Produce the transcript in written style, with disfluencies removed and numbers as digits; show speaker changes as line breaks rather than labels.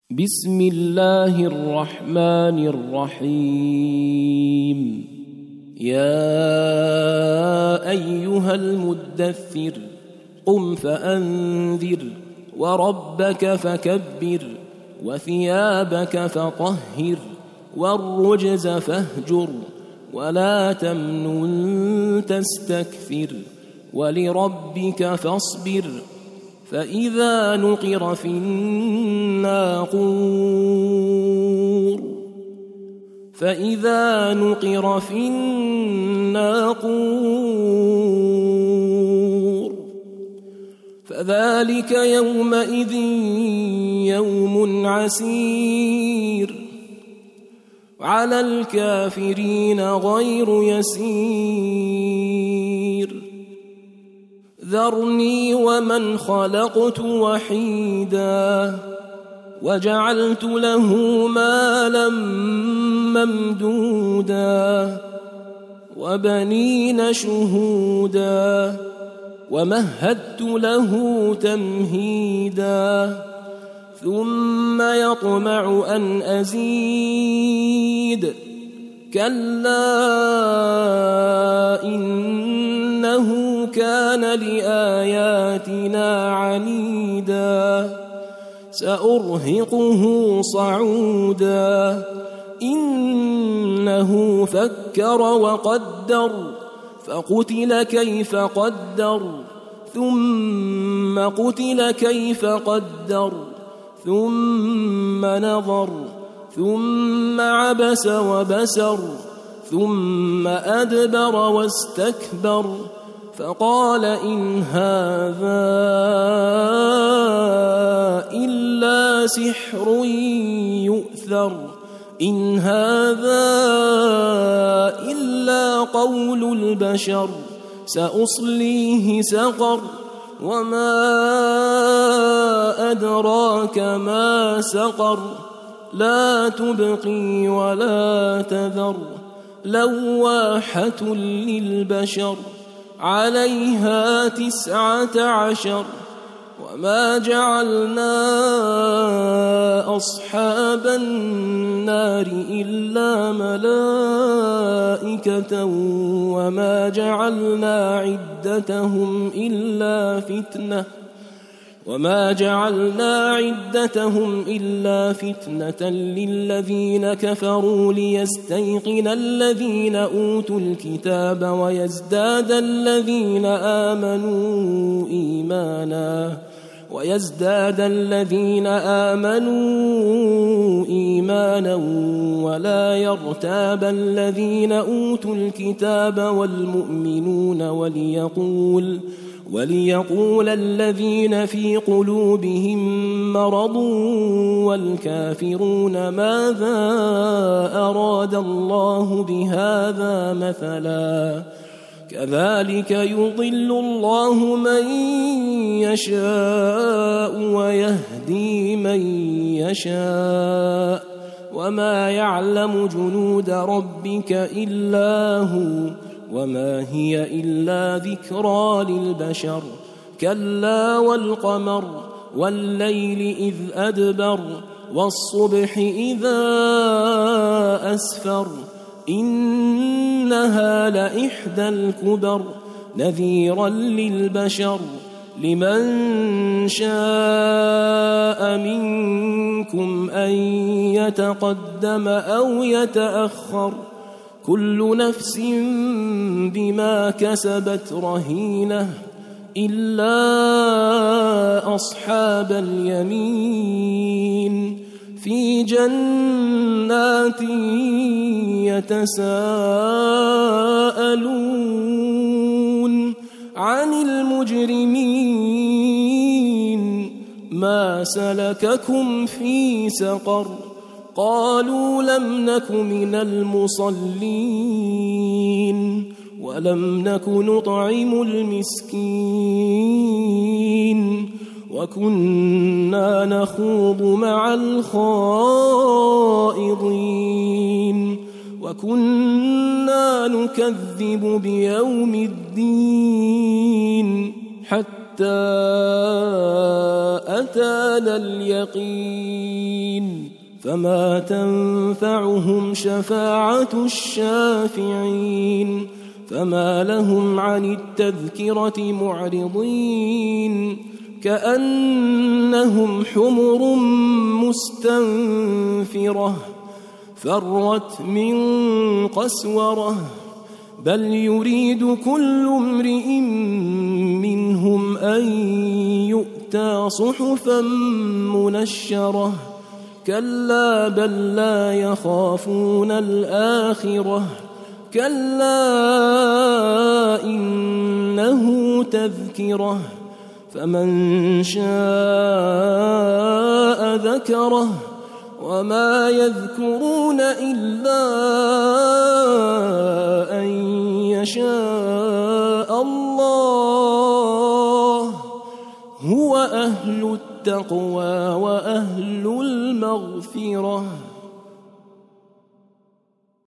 بسم الله الرحمن الرحيم. يا أيها المدثر قم فأنذر وربك فكبر وثيابك فطهر والرجز فاهجر ولا تمنن تستكثر ولربك فاصبر فإذا نقر في الناقور فذلك يومئذ يوم عسير على الكافرين غير يسير. ذرني ومن خلقت وحيدا وجعلت له مالا ممدودا وبنين شهودا ومهدت له تمهيدا ثم يطمع أن أزيد كلا إنه كان لآياتنا عنيدا سأرهقه صعودا إنه فكر وقدر فقتل كيف قدر ثم قتل كيف قدر ثم نظر ثم عبس وبسر ثم أدبر واستكبر فقال إن هذا إلا سحر يؤثر إن هذا إلا قول البشر سأصليه سقر وما أدراك ما سقر لا تبقي ولا تذر لواحة للبشر عليها 19 وما جعلنا أصحاب النار إلا ملائكة وما جعلنا عدتهم إلا فتنة للذين كفروا ليستيقن الذين أوتوا الكتاب ويزداد الذين آمنوا إيمانا ولا يرتاب الذين أوتوا الكتاب والمؤمنون وليقول الذين في قلوبهم مرض والكافرون ماذا أراد الله بهذا مثلا كذلك يضل الله من يشاء ويهدي من يشاء وما يعلم جنود ربك إلا هو وما هي إلا ذكرى للبشر. كلا والقمر والليل إذ أدبر والصبح إذا أسفر إنها لإحدى الكبر نذيرا للبشر لمن شاء منكم أن يتقدم أو يتأخر كل نفس بما كسبت رهينة إلا أصحاب اليمين في جنات يتساءلون عن المجرمين ما سلككم في سقر قالوا لم نك من المصلين ولم نك نطعم المسكين وكنا نخوض مع الخائضين وكنا نكذب بيوم الدين حتى أتانا اليقين فما تنفعهم شفاعة الشافعين فما لهم عن التذكرة معرضين كأنهم حمر مستنفرة فرت من قسورة بل يريد كل امرئ منهم أن يؤتى صحفا منشرة كلا بل لا يخافون الآخرة كلا إنه تذكرة فمن شاء ذكره وما يذكرون إلا أن يشاء الله هو أهل التقوى وأهل المغفرة.